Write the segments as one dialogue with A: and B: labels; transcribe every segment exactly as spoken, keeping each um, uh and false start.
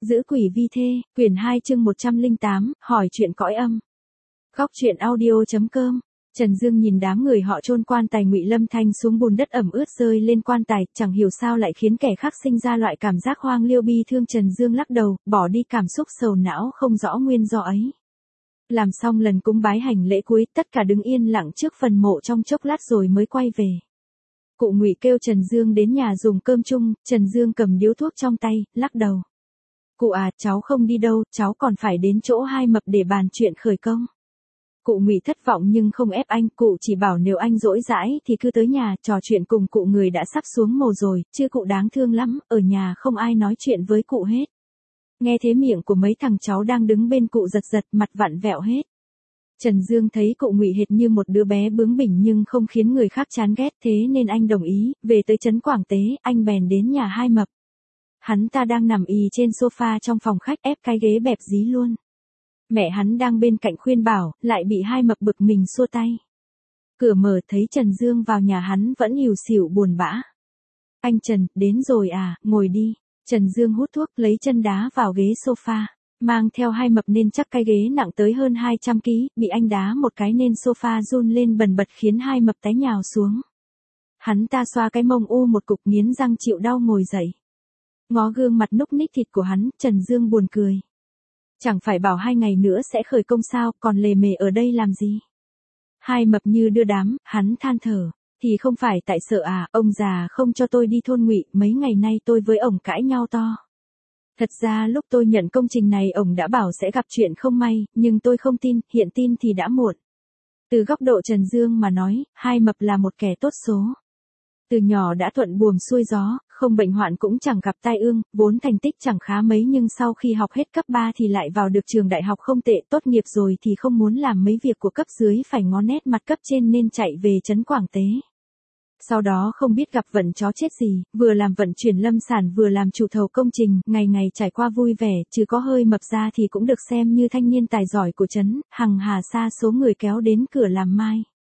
A: Giữ quỷ vi thê, quyển hai chương một trăm lẻ tám, hỏi chuyện cõi âm. Góc truyện audio chấm com. Trần Dương nhìn đám người họ chôn quan tài Ngụy Lâm Thanh xuống bùn đất ẩm ướt rơi lên quan tài, chẳng hiểu sao lại khiến kẻ khác sinh ra loại cảm giác hoang liêu bi thương. Trần Dương lắc đầu, bỏ đi cảm xúc sầu não không rõ nguyên do ấy. Làm xong lần cúng bái hành lễ cuối, tất cả đứng yên lặng trước phần mộ trong chốc lát rồi mới quay về. Cụ Ngụy kêu Trần Dương đến nhà dùng cơm chung. Trần Dương cầm điếu thuốc trong tay, lắc đầu. Cụ à, cháu không đi đâu, cháu còn phải đến chỗ Hai Mập để bàn chuyện khởi công. Cụ Ngụy thất vọng nhưng không ép anh, cụ chỉ bảo nếu anh rỗi rãi thì cứ tới nhà trò chuyện cùng cụ. Người đã sắp xuống mồ rồi, chứ cụ đáng thương lắm, ở nhà không ai nói chuyện với cụ hết. Nghe thế miệng của mấy thằng cháu đang đứng bên cụ giật giật, mặt vặn vẹo hết. Trần Dương thấy cụ Ngụy hệt như một đứa bé bướng bỉnh nhưng không khiến người khác chán ghét, thế nên anh đồng ý. Về tới trấn Quảng Tế, anh bèn đến nhà Hai Mập. Hắn ta đang nằm ì trên sofa trong phòng khách, ép cái ghế bẹp dí luôn. Mẹ hắn đang bên cạnh khuyên bảo, lại bị Hai Mập bực mình xua tay. Cửa mở thấy Trần Dương vào nhà, hắn vẫn ỉu xỉu buồn bã. Anh Trần, đến rồi à, ngồi đi. Trần Dương hút thuốc, lấy chân đá vào ghế sofa. Mang theo Hai Mập nên chắc cái ghế nặng tới hơn hai trăm ki lô gam, bị anh đá một cái nên sofa run lên bần bật khiến Hai Mập té nhào xuống. Hắn ta xoa cái mông u một cục, nghiến răng chịu đau ngồi dậy. Ngó gương mặt núc ních thịt của hắn, Trần Dương buồn cười. Chẳng phải bảo hai ngày nữa sẽ khởi công sao, còn lề mề ở đây làm gì? Hai Mập như đưa đám, hắn than thở. Thì không phải tại sợ à, ông già không cho tôi đi thôn Ngụy, mấy ngày nay tôi với ổng cãi nhau to. Thật ra lúc tôi nhận công trình này ổng đã bảo sẽ gặp chuyện không may, nhưng tôi không tin, hiện tin thì đã muộn. Từ góc độ Trần Dương mà nói, Hai Mập là một kẻ tốt số. Từ nhỏ đã thuận buồm xuôi gió, không bệnh hoạn cũng chẳng gặp tai ương, vốn thành tích chẳng khá mấy nhưng sau khi học hết cấp ba thì lại vào được trường đại học không tệ. Tốt nghiệp rồi thì không muốn làm mấy việc của cấp dưới phải ngó nét mặt cấp trên nên chạy về trấn Quảng Tế. Sau đó không biết gặp vận chó chết gì, vừa làm vận chuyển lâm sản vừa làm chủ thầu công trình, ngày ngày trải qua vui vẻ, chứ có hơi mập ra thì cũng được xem như thanh niên tài giỏi của trấn, hằng hà sa số người kéo đến cửa làm mai.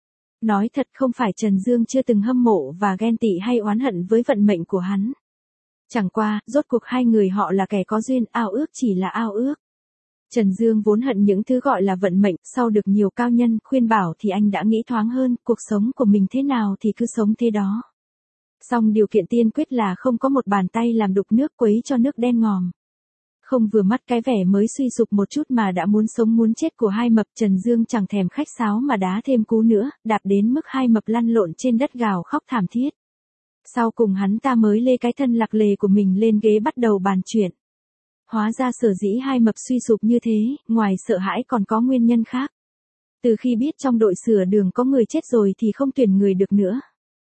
A: Nói thật không phải Trần Dương chưa từng hâm mộ và ghen tị hay oán hận với vận mệnh của hắn. Chẳng qua, rốt cuộc hai người họ là kẻ có duyên, ao ước chỉ là ao ước. Trần Dương vốn hận những thứ gọi là vận mệnh, sau được nhiều cao nhân khuyên bảo thì anh đã nghĩ thoáng hơn, cuộc sống của mình thế nào thì cứ sống thế đó. Song điều kiện tiên quyết là không có một bàn tay làm đục nước quấy cho nước đen ngòm. Không vừa mắt cái vẻ mới suy sụp một chút mà đã muốn sống muốn chết của Hai Mập, Trần Dương chẳng thèm khách sáo mà đá thêm cú nữa, đạp đến mức Hai Mập lăn lộn trên đất gào khóc thảm thiết. Sau cùng hắn ta mới lê cái thân lạc lề của mình lên ghế bắt đầu bàn chuyện. Hóa ra sở dĩ Hai Mập suy sụp như thế, ngoài sợ hãi còn có nguyên nhân khác. Từ khi biết trong đội sửa đường có người chết rồi thì không tuyển người được nữa.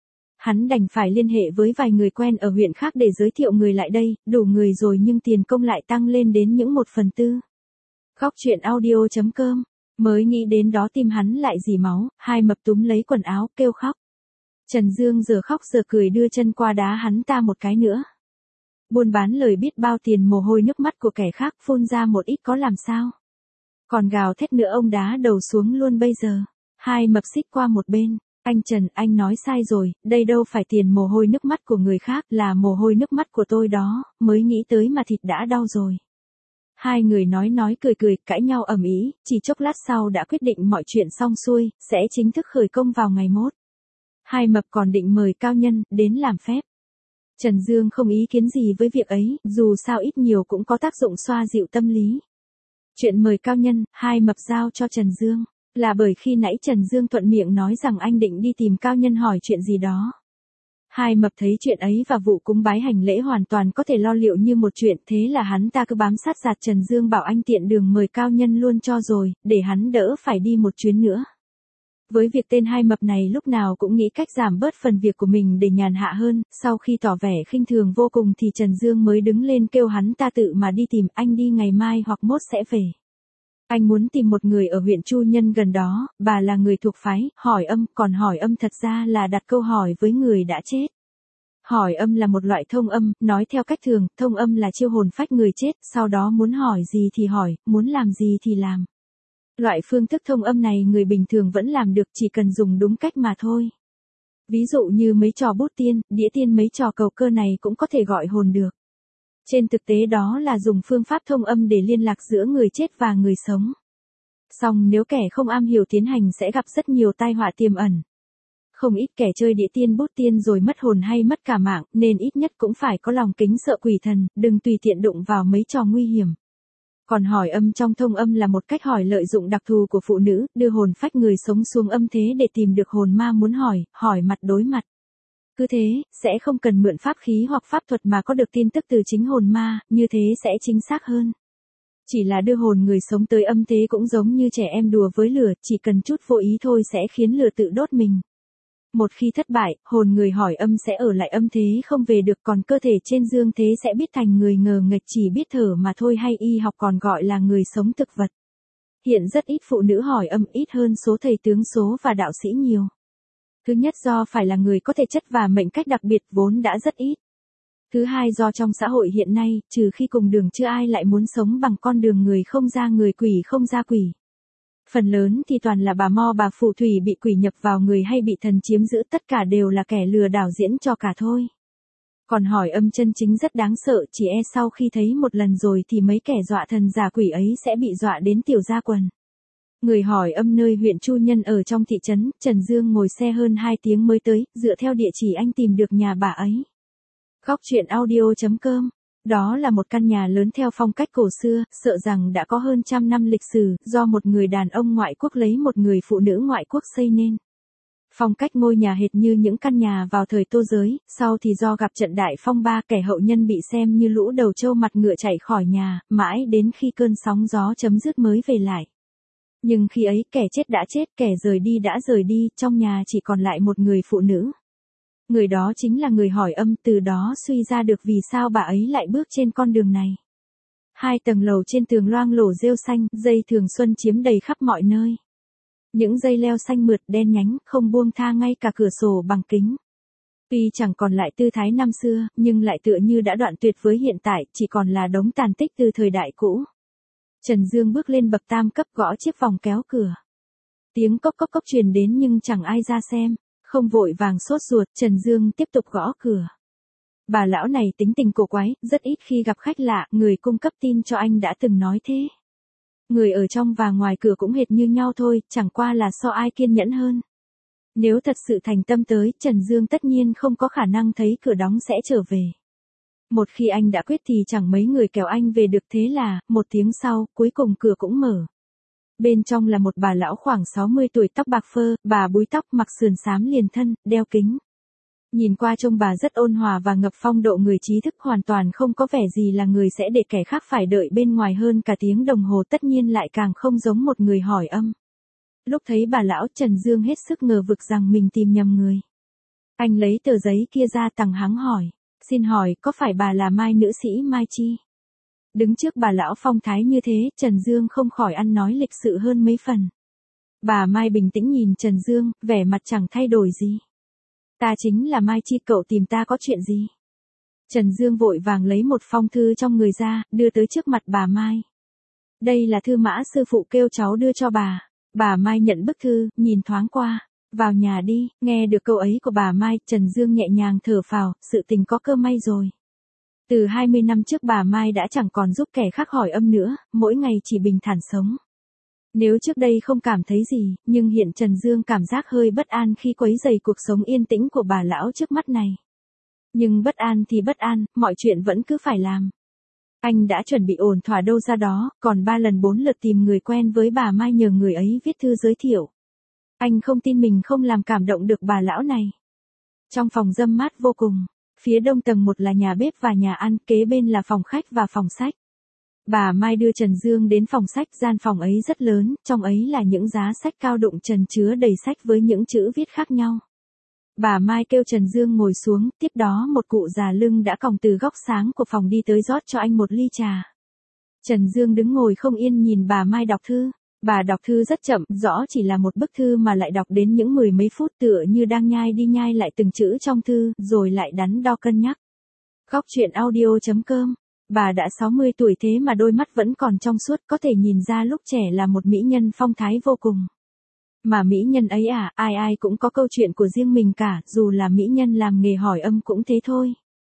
A: Hắn đành phải liên hệ với vài người quen ở huyện khác để giới thiệu người lại đây, đủ người rồi nhưng tiền công lại tăng lên đến những một phần tư. Góc truyện audio chấm com, mới nghĩ đến đó tim hắn lại rỉ máu, Hai Mập túm lấy quần áo, kêu khóc. Trần Dương giờ khóc giờ cười đưa chân qua đá hắn ta một cái nữa. Buôn bán lời biết bao tiền mồ hôi nước mắt của kẻ khác phun ra một ít có làm sao. Còn gào thét nữa ông đá đầu xuống luôn bây giờ. Hai Mập xích qua một bên. Anh Trần, anh nói sai rồi, đây đâu phải tiền mồ hôi nước mắt của người khác, là mồ hôi nước mắt của tôi đó, mới nghĩ tới mà thịt đã đau rồi. Hai người nói nói cười cười, cãi nhau ầm ĩ, chỉ chốc lát sau đã quyết định mọi chuyện xong xuôi, sẽ chính thức khởi công vào ngày mốt. Hai Mập còn định mời cao nhân đến làm phép. Trần Dương không ý kiến gì với việc ấy, dù sao ít nhiều cũng có tác dụng xoa dịu tâm lý. Chuyện mời cao nhân, Hai Mập giao cho Trần Dương, là bởi khi nãy Trần Dương thuận miệng nói rằng anh định đi tìm cao nhân hỏi chuyện gì đó. Hai Mập thấy chuyện ấy và vụ cúng bái hành lễ hoàn toàn có thể lo liệu như một chuyện, thế là hắn ta cứ bám sát giạt Trần Dương bảo anh tiện đường mời cao nhân luôn cho rồi, để hắn đỡ phải đi một chuyến nữa. Với việc tên Hai Mập này lúc nào cũng nghĩ cách giảm bớt phần việc của mình để nhàn hạ hơn, sau khi tỏ vẻ khinh thường vô cùng thì Trần Dương mới đứng lên kêu hắn ta tự mà đi tìm, anh đi ngày mai hoặc mốt sẽ về. Anh muốn tìm một người ở huyện Chu Nhân gần đó, bà là người thuộc phái Hỏi Âm, còn Hỏi Âm thật ra là đặt câu hỏi với người đã chết. Hỏi âm là một loại thông âm, nói theo cách thường, thông âm là chiêu hồn phách người chết, sau đó muốn hỏi gì thì hỏi, muốn làm gì thì làm. Loại phương thức thông âm này người bình thường vẫn làm được, chỉ cần dùng đúng cách mà thôi. Ví dụ như mấy trò bút tiên, đĩa tiên, mấy trò cầu cơ này cũng có thể gọi hồn được. Trên thực tế đó là dùng phương pháp thông âm để liên lạc giữa người chết và người sống. Song nếu kẻ không am hiểu tiến hành sẽ gặp rất nhiều tai họa tiềm ẩn. Không ít kẻ chơi địa tiên bút tiên rồi mất hồn hay mất cả mạng, nên ít nhất cũng phải có lòng kính sợ quỷ thần, đừng tùy tiện đụng vào mấy trò nguy hiểm. Còn hỏi âm trong thông âm là một cách hỏi lợi dụng đặc thù của phụ nữ, đưa hồn phách người sống xuống âm thế để tìm được hồn ma muốn hỏi, hỏi mặt đối mặt. Cứ thế, sẽ không cần mượn pháp khí hoặc pháp thuật mà có được tin tức từ chính hồn ma, như thế sẽ chính xác hơn. Chỉ là đưa hồn người sống tới âm thế cũng giống như trẻ em đùa với lửa, chỉ cần chút vô ý thôi sẽ khiến lửa tự đốt mình. Một khi thất bại, hồn người hỏi âm sẽ ở lại âm thế không về được, còn cơ thể trên dương thế sẽ biết thành người ngờ nghệch chỉ biết thở mà thôi, hay y học còn gọi là người sống thực vật. Hiện rất ít phụ nữ hỏi âm, ít hơn số thầy tướng số và đạo sĩ nhiều. Thứ nhất do phải là người có thể chất và mệnh cách đặc biệt vốn đã rất ít. Thứ hai do trong xã hội hiện nay, trừ khi cùng đường chưa ai lại muốn sống bằng con đường người không ra người quỷ không ra quỷ. Phần lớn thì toàn là bà mo bà phù thủy bị quỷ nhập vào người hay bị thần chiếm giữ, tất cả đều là kẻ lừa đảo diễn cho cả thôi. Còn hỏi âm chân chính rất đáng sợ, chỉ e sau khi thấy một lần rồi thì mấy kẻ dọa thần giả quỷ ấy sẽ bị dọa đến tiểu ra quần. Người hỏi âm nơi huyện Chu Nhân ở trong thị trấn, Trần Dương ngồi xe hơn hai tiếng mới tới, dựa theo địa chỉ anh tìm được nhà bà ấy. Góc truyện audio chấm com. Đó là một căn nhà lớn theo phong cách cổ xưa, sợ rằng đã có hơn trăm năm lịch sử, do một người đàn ông ngoại quốc lấy một người phụ nữ ngoại quốc xây nên. Phong cách ngôi nhà hệt như những căn nhà vào thời Tô Giới, sau thì do gặp trận đại phong ba, kẻ hậu nhân bị xem như lũ đầu trâu mặt ngựa chạy khỏi nhà, mãi đến khi cơn sóng gió chấm dứt mới về lại. Nhưng khi ấy kẻ chết đã chết, kẻ rời đi đã rời đi, trong nhà chỉ còn lại một người phụ nữ. Người đó chính là người hỏi âm, từ đó suy ra được vì sao bà ấy lại bước trên con đường này. Hai tầng lầu trên tường loang lổ rêu xanh, dây thường xuân chiếm đầy khắp mọi nơi. Những dây leo xanh mượt đen nhánh, không buông tha ngay cả cửa sổ bằng kính. Tuy chẳng còn lại tư thái năm xưa, nhưng lại tựa như đã đoạn tuyệt với hiện tại, chỉ còn là đống tàn tích từ thời đại cũ. Trần Dương bước lên bậc tam cấp gõ chiếc vòng kéo cửa. Tiếng cốc cốc cốc truyền đến nhưng chẳng ai ra xem. Không vội vàng sốt ruột, Trần Dương tiếp tục gõ cửa. Bà lão này tính tình cổ quái, rất ít khi gặp khách lạ, người cung cấp tin cho anh đã từng nói thế. Người ở trong và ngoài cửa cũng hệt như nhau thôi, chẳng qua là so ai kiên nhẫn hơn. Nếu thật sự thành tâm tới, Trần Dương tất nhiên không có khả năng thấy cửa đóng sẽ trở về. Một khi anh đã quyết thì chẳng mấy người kéo anh về được, thế là, một tiếng sau, cuối cùng cửa cũng mở. Bên trong là một bà lão khoảng sáu mươi tuổi, tóc bạc phơ, bà búi tóc, mặc sườn xám liền thân, đeo kính. Nhìn qua trông bà rất ôn hòa và ngập phong độ người trí thức, hoàn toàn không có vẻ gì là người sẽ để kẻ khác phải đợi bên ngoài hơn cả tiếng đồng hồ, tất nhiên lại càng không giống một người hỏi âm. Lúc thấy bà lão, Trần Dương hết sức ngờ vực rằng mình tìm nhầm người. Anh lấy tờ giấy kia ra tằng hắng hỏi, xin hỏi có phải bà là Mai, nữ sĩ Mai Chi? Đứng trước bà lão phong thái như thế, Trần Dương không khỏi ăn nói lịch sự hơn mấy phần. Bà Mai bình tĩnh nhìn Trần Dương, vẻ mặt chẳng thay đổi gì. Ta chính là Mai Chi, cậu tìm ta có chuyện gì? Trần Dương vội vàng lấy một phong thư trong người ra, đưa tới trước mặt bà Mai. Đây là thư mã sư phụ kêu cháu đưa cho bà. Bà Mai nhận bức thư, nhìn thoáng qua. Vào nhà đi, nghe được câu ấy của bà Mai, Trần Dương nhẹ nhàng thở phào, sự tình có cơ may rồi. Từ hai mươi năm trước bà Mai đã chẳng còn giúp kẻ khác hỏi âm nữa, mỗi ngày chỉ bình thản sống. Nếu trước đây không cảm thấy gì, nhưng hiện Trần Dương cảm giác hơi bất an khi quấy rầy cuộc sống yên tĩnh của bà lão trước mắt này. Nhưng bất an thì bất an, mọi chuyện vẫn cứ phải làm. Anh đã chuẩn bị ổn thỏa đâu ra đó, còn ba lần bốn lượt tìm người quen với bà Mai nhờ người ấy viết thư giới thiệu. Anh không tin mình không làm cảm động được bà lão này. Trong phòng râm mát vô cùng. Phía đông tầng một là nhà bếp và nhà ăn, kế bên là phòng khách và phòng sách. Bà Mai đưa Trần Dương đến phòng sách, gian phòng ấy rất lớn, trong ấy là những giá sách cao đụng trần chứa đầy sách với những chữ viết khác nhau. Bà Mai kêu Trần Dương ngồi xuống, tiếp đó một cụ già lưng đã còng từ góc sáng của phòng đi tới rót cho anh một ly trà. Trần Dương đứng ngồi không yên nhìn bà Mai đọc thư. Bà đọc thư rất chậm, rõ chỉ là một bức thư mà lại đọc đến những mười mấy phút, tựa như đang nhai đi nhai lại từng chữ trong thư, rồi lại đắn đo cân nhắc. Góc truyện audio chấm com. Bà đã sáu mươi tuổi thế mà đôi mắt vẫn còn trong suốt, có thể nhìn ra lúc trẻ là một mỹ nhân phong thái vô cùng. Mà mỹ nhân ấy à, ai ai cũng có câu chuyện của riêng mình cả, dù là mỹ nhân làm nghề hỏi âm cũng thế thôi.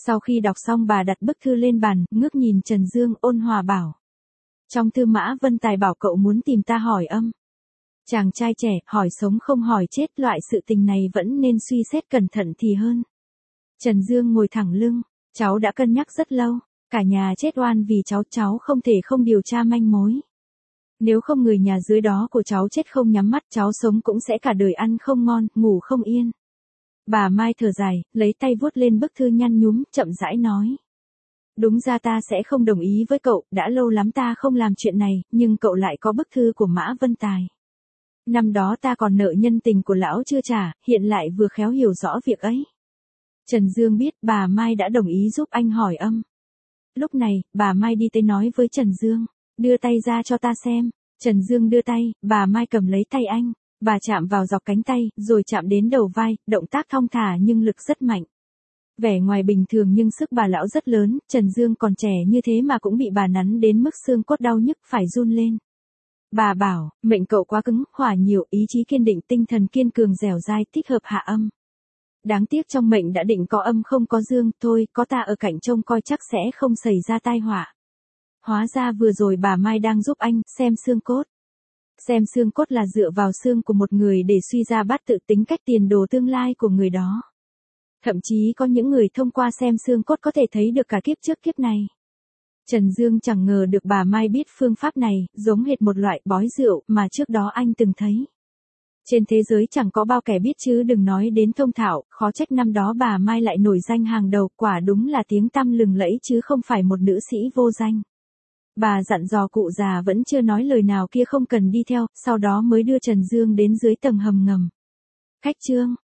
A: Sau khi đọc xong bà đặt bức thư lên bàn, ngước nhìn Trần Dương ôn hòa bảo. Trong thư Mã Vân Tài bảo cậu muốn tìm ta hỏi âm. Chàng trai trẻ, hỏi sống không hỏi chết, loại sự tình này vẫn nên suy xét cẩn thận thì hơn. Trần Dương ngồi thẳng lưng, cháu đã cân nhắc rất lâu, cả nhà chết oan vì cháu, cháu không thể không điều tra manh mối. Nếu không người nhà dưới đó của cháu chết không nhắm mắt, cháu sống cũng sẽ cả đời ăn không ngon, ngủ không yên. Bà Mai thở dài, lấy tay vuốt lên bức thư nhăn nhúm, chậm rãi nói. Đúng ra ta sẽ không đồng ý với cậu, đã lâu lắm ta không làm chuyện này, nhưng cậu lại có bức thư của Mã Vân Tài. Năm đó ta còn nợ nhân tình của lão chưa trả, hiện lại vừa khéo hiểu rõ việc ấy. Trần Dương biết bà Mai đã đồng ý giúp anh hỏi âm. Lúc này, bà Mai đi tới nói với Trần Dương, đưa tay ra cho ta xem. Trần Dương đưa tay, bà Mai cầm lấy tay anh, bà chạm vào dọc cánh tay, rồi chạm đến đầu vai, động tác thong thả nhưng lực rất mạnh. Vẻ ngoài bình thường nhưng sức bà lão rất lớn, Trần Dương còn trẻ như thế mà cũng bị bà nắn đến mức xương cốt đau nhức phải run lên. Bà bảo, mệnh cậu quá cứng, hỏa nhiều, ý chí kiên định, tinh thần kiên cường dẻo dai, thích hợp hạ âm. Đáng tiếc trong mệnh đã định có âm không có dương, thôi, có ta ở cạnh trông coi chắc sẽ không xảy ra tai họa. Hóa ra vừa rồi bà Mai đang giúp anh xem xương cốt. Xem xương cốt là dựa vào xương của một người để suy ra bát tự tính cách tiền đồ tương lai của người đó. Thậm chí có những người thông qua xem xương cốt có thể thấy được cả kiếp trước kiếp này. Trần Dương chẳng ngờ được bà Mai biết phương pháp này, giống hệt một loại bói rượu mà trước đó anh từng thấy. Trên thế giới chẳng có bao kẻ biết chứ đừng nói đến thông thạo, khó trách năm đó bà Mai lại nổi danh hàng đầu, quả đúng là tiếng tăm lừng lẫy chứ không phải một nữ sĩ vô danh. Bà dặn dò cụ già vẫn chưa nói lời nào kia không cần đi theo, sau đó mới đưa Trần Dương đến dưới tầng hầm ngầm. Khách trương,